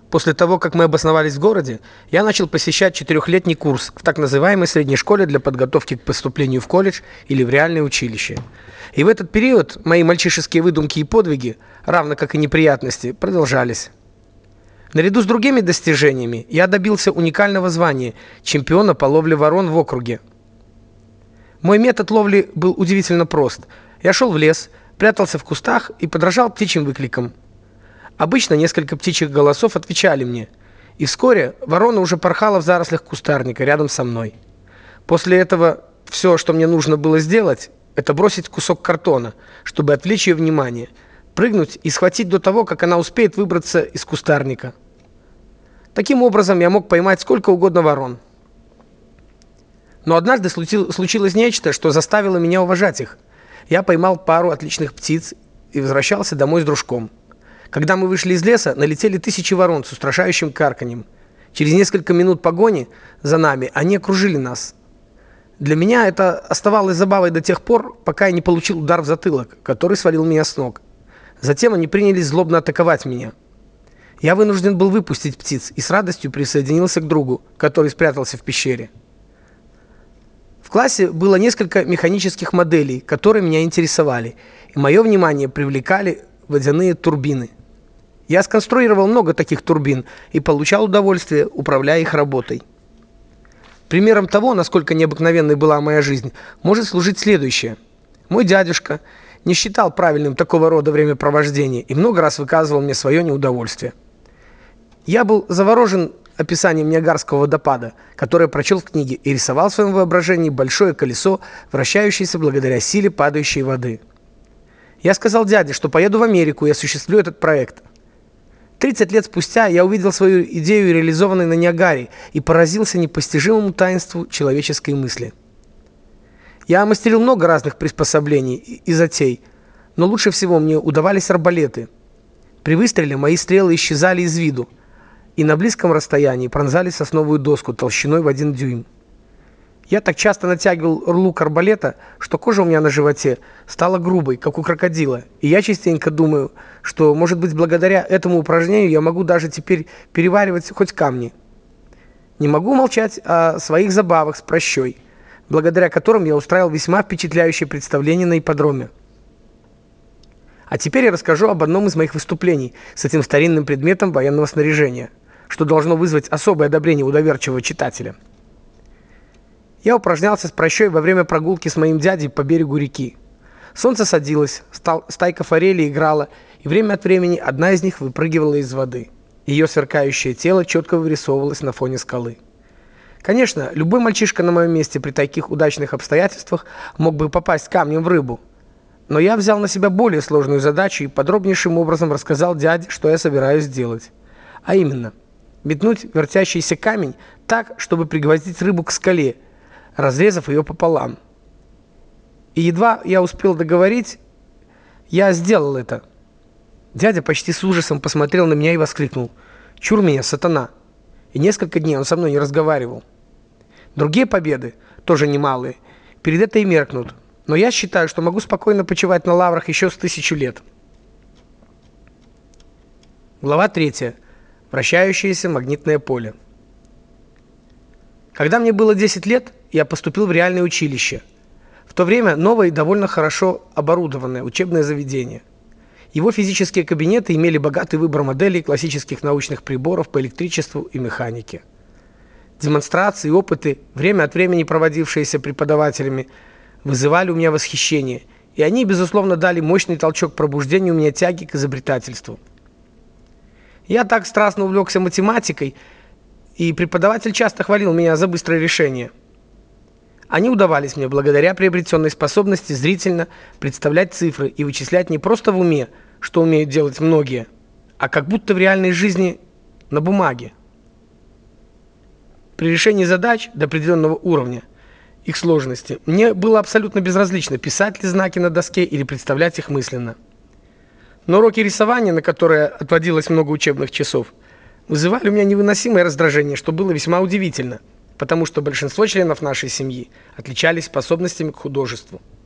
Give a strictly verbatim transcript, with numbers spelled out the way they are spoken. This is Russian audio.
После того, как мы обосновались в городе, я начал посещать четырехлетний курс в так называемой средней школе для подготовки к поступлению в колледж или в реальное училище. И в этот период мои мальчишеские выдумки и подвиги, равно как и неприятности, продолжались. Наряду с другими достижениями я добился уникального звания чемпиона по ловле ворон в округе. Мой метод ловли был удивительно прост. Я шел в лес, прятался в кустах и подражал птичьим выкликам. Обычно несколько птичьих голосов отвечали мне, и вскоре ворона уже порхала в зарослях кустарника рядом со мной. После этого все, что мне нужно было сделать, это бросить кусок картона, чтобы отвлечь ее внимание, прыгнуть и схватить до того, как она успеет выбраться из кустарника. Таким образом, я мог поймать сколько угодно ворон. Но однажды случилось нечто, что заставило меня уважать их. Я поймал пару отличных птиц и возвращался домой с дружком. Когда мы вышли из леса, налетели тысячи ворон с устрашающим карканьем. Через несколько минут погони за нами они окружили нас. Для меня это оставалось забавой до тех пор, пока я не получил удар в затылок, который свалил меня с ног. Затем они принялись злобно атаковать меня. Я вынужден был выпустить птиц и с радостью присоединился к другу, который спрятался в пещере. В классе было несколько механических моделей, которые меня интересовали, и мое внимание привлекали водяные турбины. Я сконструировал много таких турбин и получал удовольствие, управляя их работой. Примером того, насколько необыкновенной была моя жизнь, может служить следующее. Мой дядюшка не считал правильным такого рода времяпровождение и много раз выказывал мне свое неудовольствие. Я был заворожен описанием Ниагарского водопада, которое прочел в книге, и рисовал в своем воображении большое колесо, вращающееся благодаря силе падающей воды. Я сказал дяде, что поеду в Америку и осуществлю этот проект. тридцать лет спустя я увидел свою идею реализованной на Ниагаре и поразился непостижимому таинству человеческой мысли. Я мастерил много разных приспособлений и затей, но лучше всего мне удавались арбалеты. При выстреле мои стрелы исчезали из виду и на близком расстоянии пронзали сосновую доску толщиной в один дюйм. Я так часто натягивал лук арбалета, что кожа у меня на животе стала грубой, как у крокодила, и я частенько думаю, что, может быть, благодаря этому упражнению я могу даже теперь переваривать хоть камни. Не могу молчать о своих забавах с пращой, благодаря которым я устраивал весьма впечатляющее представление на ипподроме. А теперь я расскажу об одном из моих выступлений с этим старинным предметом военного снаряжения, что должно вызвать особое одобрение у доверчивого читателя. Я упражнялся с пращой во время прогулки с моим дядей по берегу реки. Солнце садилось, стайка форели играла, и время от времени одна из них выпрыгивала из воды. Ее сверкающее тело четко вырисовывалось на фоне скалы. Конечно, любой мальчишка на моем месте при таких удачных обстоятельствах мог бы попасть камнем в рыбу. Но я взял на себя более сложную задачу и подробнейшим образом рассказал дяде, что я собираюсь сделать. А именно, метнуть вертящийся камень так, чтобы пригвоздить рыбу к скале, разрезав ее пополам. И едва я успел договорить, я сделал это. Дядя почти с ужасом посмотрел на меня и воскликнул: «Чур меня, сатана!» И несколько дней он со мной не разговаривал. Другие победы, тоже немалые, перед этой меркнут, но я считаю, что могу спокойно почивать на лаврах еще с тысячу лет. Глава третья. Вращающееся магнитное поле. Когда мне было десять лет, я поступил в реальное училище. В то время новое и довольно хорошо оборудованное учебное заведение. Его физические кабинеты имели богатый выбор моделей классических научных приборов по электричеству и механике. Демонстрации и опыты, время от времени проводившиеся преподавателями, вызывали у меня восхищение, и они, безусловно, дали мощный толчок пробуждению у меня тяги к изобретательству. Я так страстно увлекся математикой, и преподаватель часто хвалил меня за быстрое решение. Они удавались мне благодаря приобретенной способности зрительно представлять цифры и вычислять не просто в уме, что умеют делать многие, а как будто в реальной жизни на бумаге. При решении задач до определенного уровня их сложности мне было абсолютно безразлично, писать ли знаки на доске или представлять их мысленно. Но уроки рисования, на которые отводилось много учебных часов, вызывали у меня невыносимое раздражение, что было весьма удивительно, потому что большинство членов нашей семьи отличались способностями к художеству.